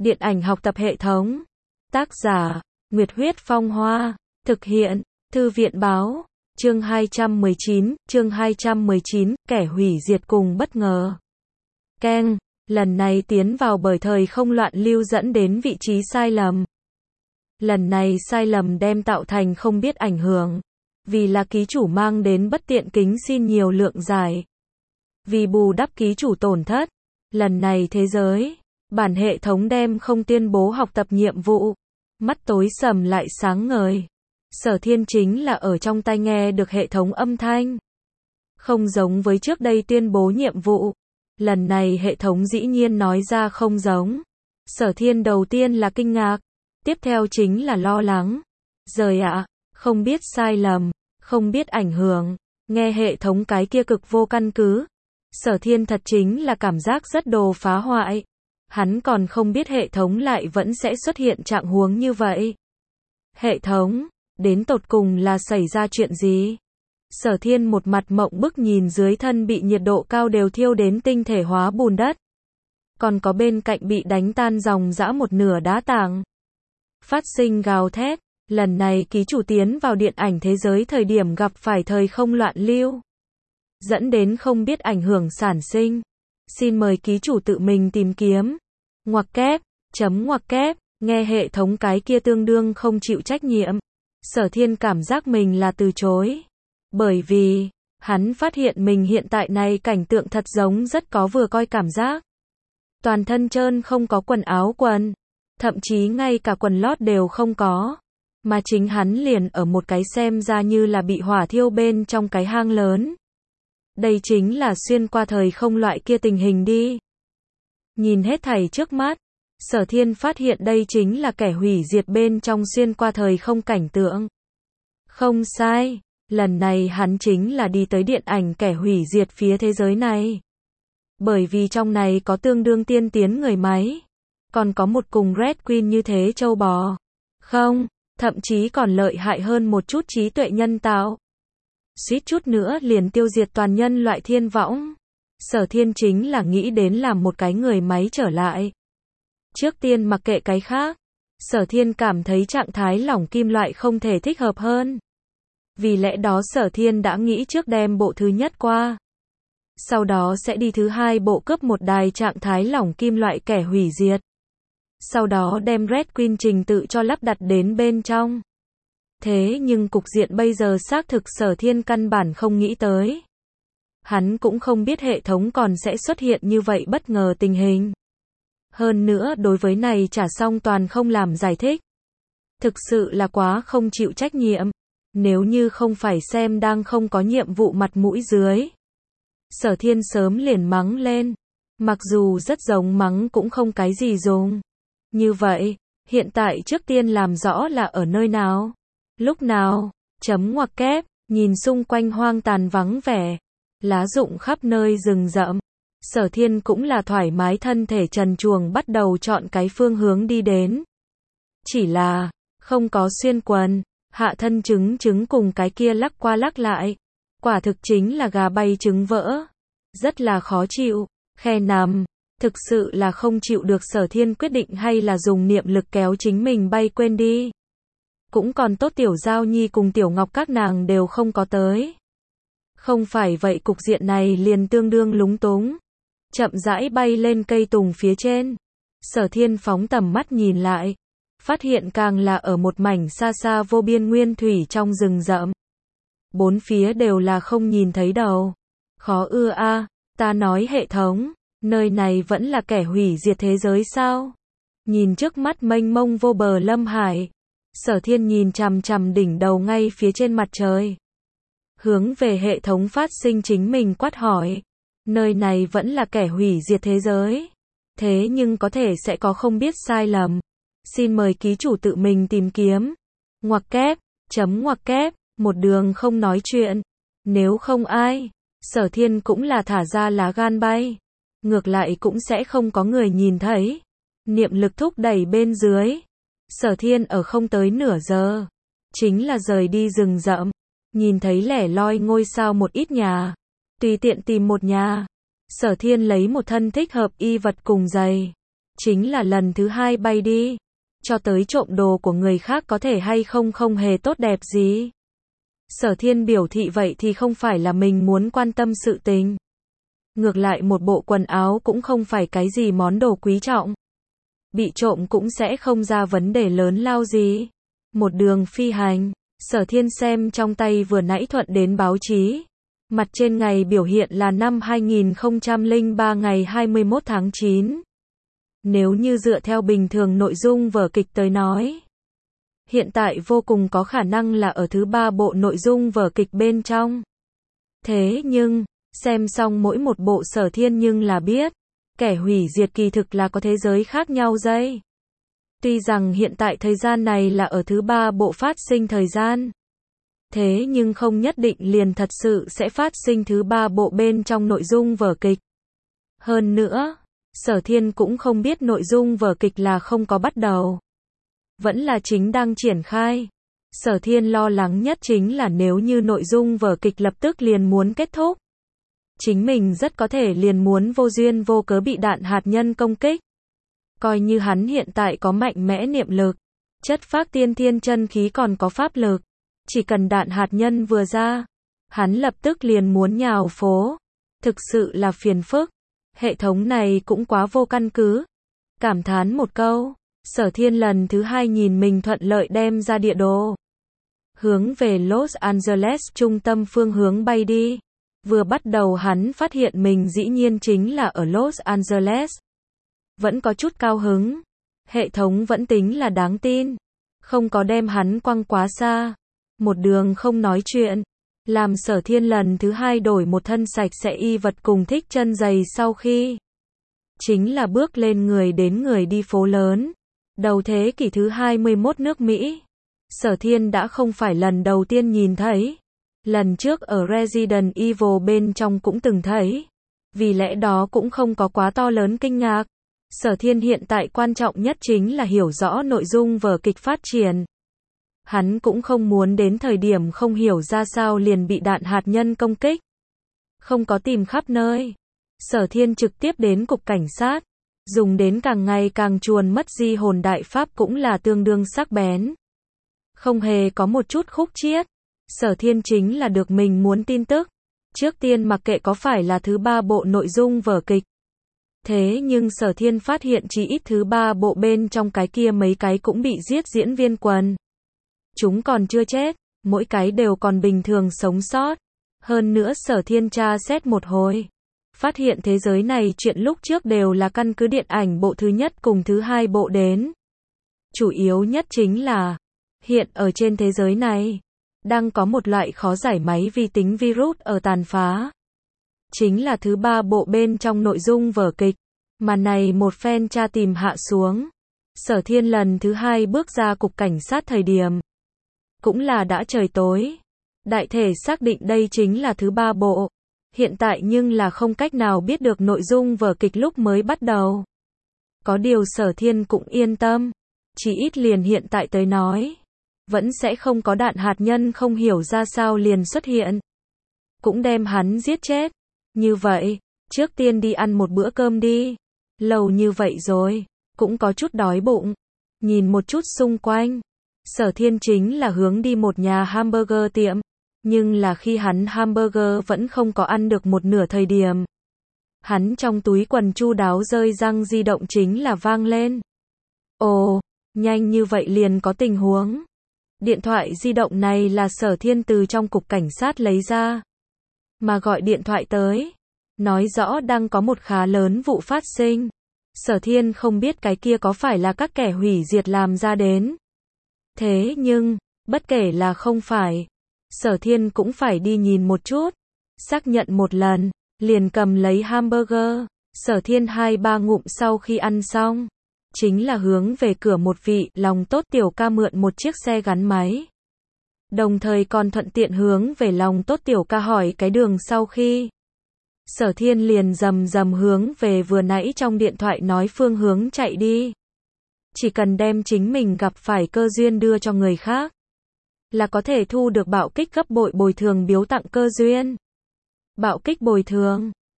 Điện ảnh học tập hệ thống. Tác giả, Nguyệt Huyết Phong Hoa. Thực hiện, Thư viện Báo. Chương 219, kẻ hủy diệt cùng bất ngờ. Keng, lần này tiến vào bởi thời không loạn lưu dẫn đến vị trí sai lầm. Lần này sai lầm đem tạo thành không biết ảnh hưởng. Vì là ký chủ mang đến bất tiện kính xin nhiều lượng giải. Vì bù đắp ký chủ tổn thất. Lần này thế giới, bản hệ thống đem không tuyên bố học tập nhiệm vụ. Mắt tối sầm lại sáng ngời. Sở Thiên chính là ở trong tai nghe được hệ thống âm thanh. Không giống với trước đây tuyên bố nhiệm vụ. Lần này hệ thống dĩ nhiên nói ra không giống. Sở Thiên đầu tiên là kinh ngạc. Tiếp theo chính là lo lắng. Giời ạ, không biết sai lầm, không biết ảnh hưởng. Nghe hệ thống cái kia cực vô căn cứ. Sở Thiên thật chính là cảm giác rất đồ phá hoại. Hắn còn không biết hệ thống lại vẫn sẽ xuất hiện trạng huống như vậy. Hệ thống, đến tột cùng là xảy ra chuyện gì? Sở Thiên một mặt mộng bức nhìn dưới thân bị nhiệt độ cao đều thiêu đến tinh thể hóa bùn đất. Còn có bên cạnh bị đánh tan dòng dã một nửa đá tảng. Phát sinh gào thét, lần này ký chủ tiến vào điện ảnh thế giới thời điểm gặp phải thời không loạn lưu. Dẫn đến không biết ảnh hưởng sản sinh. Xin mời ký chủ tự mình tìm kiếm. Ngoặc kép, ngoặc kép, nghe hệ thống cái kia tương đương không chịu trách nhiệm. Sở Thiên cảm giác mình là từ chối. Bởi vì, hắn phát hiện mình hiện tại này cảnh tượng thật giống rất có vừa coi cảm giác. Toàn thân trơn không có quần áo quần. Thậm chí ngay cả quần lót đều không có. Mà chính hắn liền ở một cái xem ra như là bị hỏa thiêu bên trong cái hang lớn. Đây chính là xuyên qua thời không loại kia tình hình đi. Nhìn hết thảy trước mắt, Sở Thiên phát hiện đây chính là kẻ hủy diệt bên trong xuyên qua thời không cảnh tượng. Không sai, lần này hắn chính là đi tới điện ảnh kẻ hủy diệt phía thế giới này. Bởi vì trong này có tương đương tiên tiến người máy. Còn có một cùng Red Queen như thế châu bò. Không, thậm chí còn lợi hại hơn một chút trí tuệ nhân tạo. Suýt chút nữa liền tiêu diệt toàn nhân loại thiên võng. Sở Thiên chính là nghĩ đến làm một cái người máy trở lại. Trước tiên mặc kệ cái khác, Sở Thiên cảm thấy trạng thái lỏng kim loại không thể thích hợp hơn. Vì lẽ đó Sở Thiên đã nghĩ trước đem bộ thứ nhất qua. Sau đó sẽ đi thứ hai bộ cướp một đài trạng thái lỏng kim loại kẻ hủy diệt. Sau đó đem Red Queen trình tự cho lắp đặt đến bên trong. Thế nhưng cục diện bây giờ xác thực Sở Thiên căn bản không nghĩ tới. Hắn cũng không biết hệ thống còn sẽ xuất hiện như vậy bất ngờ tình hình. Hơn nữa đối với này trả xong toàn không làm giải thích. Thực sự là quá không chịu trách nhiệm. Nếu như không phải xem đang không có nhiệm vụ mặt mũi dưới. Sở Thiên sớm liền mắng lên. Mặc dù rất giống mắng cũng không cái gì dùng. Như vậy, hiện tại trước tiên làm rõ là ở nơi nào? Lúc nào? Ngoặc kép, nhìn xung quanh hoang tàn vắng vẻ. Lá rụng khắp nơi rừng rậm. Sở Thiên cũng là thoải mái thân thể trần truồng bắt đầu chọn cái phương hướng đi đến. Chỉ là, không có xuyên quần, hạ thân trứng cùng cái kia lắc qua lắc lại. Quả thực chính là gà bay trứng vỡ. Rất là khó chịu, khe nằm. Thực sự là không chịu được Sở Thiên quyết định hay là dùng niệm lực kéo chính mình bay quên đi. Cũng còn tốt Tiểu Giao Nhi cùng Tiểu Ngọc các nàng đều không có tới. Không phải vậy cục diện này liền tương đương lúng túng. Chậm rãi bay lên cây tùng phía trên. Sở Thiên phóng tầm mắt nhìn lại. Phát hiện càng là ở một mảnh xa xa vô biên nguyên thủy trong rừng rậm. Bốn phía đều là không nhìn thấy đầu. Khó ưa a, ta nói hệ thống, nơi này vẫn là kẻ hủy diệt thế giới sao? Nhìn trước mắt mênh mông vô bờ lâm hải. Sở Thiên nhìn chằm chằm đỉnh đầu ngay phía trên mặt trời. Hướng về hệ thống phát sinh chính mình quát hỏi. Nơi này vẫn là kẻ hủy diệt thế giới. Thế nhưng có thể sẽ có không biết sai lầm. Xin mời ký chủ tự mình tìm kiếm. Ngoặc kép, ngoặc kép, một đường không nói chuyện. Nếu không ai, Sở Thiên cũng là thả ra lá gan bay. Ngược lại cũng sẽ không có người nhìn thấy. Niệm lực thúc đẩy bên dưới. Sở Thiên ở không tới nửa giờ. Chính là rời đi rừng rậm. Nhìn thấy lẻ loi ngôi sao một ít nhà. Tùy tiện tìm một nhà. Sở Thiên lấy một thân thích hợp y vật cùng giày. chính là lần thứ hai bay đi. Cho tới trộm đồ của người khác có thể hay không không hề tốt đẹp gì. Sở Thiên biểu thị vậy thì không phải là mình muốn quan tâm sự tình. Ngược lại một bộ quần áo cũng không phải cái gì món đồ quý trọng. Bị trộm cũng sẽ không ra vấn đề lớn lao gì. Một đường phi hành, Sở Thiên xem trong tay vừa nãy thuận đến báo chí. Mặt trên ngày biểu hiện là năm 2003 ngày 21 tháng 9. Nếu như dựa theo bình thường nội dung vở kịch tới nói, hiện tại vô cùng có khả năng là ở thứ 3 bộ nội dung vở kịch bên trong. Thế nhưng, xem xong mỗi một bộ Sở Thiên nhưng là biết, kẻ hủy diệt kỳ thực là có thế giới khác nhau dây. Tuy rằng hiện tại thời gian này là ở thứ 3 bộ phát sinh thời gian, thế nhưng không nhất định liền thật sự sẽ phát sinh thứ 3 bộ bên trong nội dung vở kịch. Hơn nữa, Sở Thiên cũng không biết nội dung vở kịch là không có bắt đầu, vẫn là chính đang triển khai. Sở Thiên lo lắng nhất chính là nếu như nội dung vở kịch lập tức liền muốn kết thúc, chính mình rất có thể liền muốn vô duyên vô cớ bị đạn hạt nhân công kích. Coi như hắn hiện tại có mạnh mẽ niệm lực, chất phác tiên thiên chân khí còn có pháp lực, chỉ cần đạn hạt nhân vừa ra, hắn lập tức liền muốn nhào phố. Thực sự là phiền phức. Hệ thống này cũng quá vô căn cứ. Cảm thán một câu, Sở Thiên lần thứ hai nhìn mình thuận lợi đem ra địa đồ, hướng về Los Angeles trung tâm phương hướng bay đi. Vừa bắt đầu hắn phát hiện mình dĩ nhiên chính là ở Los Angeles. Vẫn có chút cao hứng. Hệ thống vẫn tính là đáng tin, không có đem hắn quăng quá xa. Một đường không nói chuyện, làm Sở Thiên lần thứ hai đổi một thân sạch sẽ y vật cùng thích chân giày sau khi chính là bước lên người đến người đi phố lớn. Đầu thế kỷ thứ 21 nước Mỹ, Sở Thiên đã không phải lần đầu tiên nhìn thấy. Lần trước ở Resident Evil bên trong cũng từng thấy. Vì lẽ đó cũng không có quá to lớn kinh ngạc. Sở Thiên hiện tại quan trọng nhất chính là hiểu rõ nội dung vở kịch phát triển. Hắn cũng không muốn đến thời điểm không hiểu ra sao liền bị đạn hạt nhân công kích. Không có tìm khắp nơi. Sở Thiên trực tiếp đến cục cảnh sát. Dùng đến càng ngày càng chuồn mất di hồn đại pháp cũng là tương đương sắc bén. Không hề có một chút khúc chiết. Sở Thiên chính là được mình muốn tin tức. Trước tiên mặc kệ có phải là thứ 3 bộ nội dung vở kịch. Thế nhưng Sở Thiên phát hiện chỉ ít thứ 3 bộ bên trong cái kia mấy cái cũng bị giết diễn viên quần. Chúng còn chưa chết, mỗi cái đều còn bình thường sống sót. Hơn nữa Sở Thiên tra xét một hồi, phát hiện thế giới này chuyện lúc trước đều là căn cứ điện ảnh bộ thứ nhất cùng thứ 2 bộ đến. Chủ yếu nhất chính là, hiện ở trên thế giới này, đang có một loại khó giải máy vi tính virus ở tàn phá. Chính là thứ 3 bộ bên trong nội dung vở kịch, mà này một phen tra tìm hạ xuống. Sở Thiên lần thứ hai bước ra cục cảnh sát thời điểm, cũng là đã trời tối. Đại thể xác định đây chính là thứ 3 bộ. Hiện tại nhưng là không cách nào biết được nội dung vở kịch lúc mới bắt đầu. Có điều Sở Thiên cũng yên tâm. Chỉ ít liền hiện tại tới nói, vẫn sẽ không có đạn hạt nhân không hiểu ra sao liền xuất hiện. Cũng đem hắn giết chết. Như vậy, trước tiên đi ăn một bữa cơm đi. Lâu như vậy rồi, cũng có chút đói bụng. Nhìn một chút xung quanh, Sở Thiên chính là hướng đi một nhà hamburger tiệm. Nhưng là khi hắn hamburger vẫn không có ăn được một nửa thời điểm, hắn trong túi quần chu đáo rơi răng di động chính là vang lên. Ồ, nhanh như vậy liền có tình huống. Điện thoại di động này là Sở Thiên từ trong cục cảnh sát lấy ra, mà gọi điện thoại tới, nói rõ đang có một khá lớn vụ phát sinh. Sở Thiên không biết cái kia có phải là các kẻ hủy diệt làm ra đến. Thế nhưng, bất kể là không phải, Sở Thiên cũng phải đi nhìn một chút, xác nhận một lần, liền cầm lấy hamburger. Sở Thiên 2-3 ngụm sau khi ăn xong, chính là hướng về cửa một vị lòng tốt tiểu ca mượn một chiếc xe gắn máy. Đồng thời còn thuận tiện hướng về lòng tốt tiểu ca hỏi cái đường sau khi. Sở Thiên liền rầm rầm hướng về vừa nãy trong điện thoại nói phương hướng chạy đi. Chỉ cần đem chính mình gặp phải cơ duyên đưa cho người khác, là có thể thu được bạo kích gấp bội bồi thường biếu tặng cơ duyên. Bạo kích bồi thường,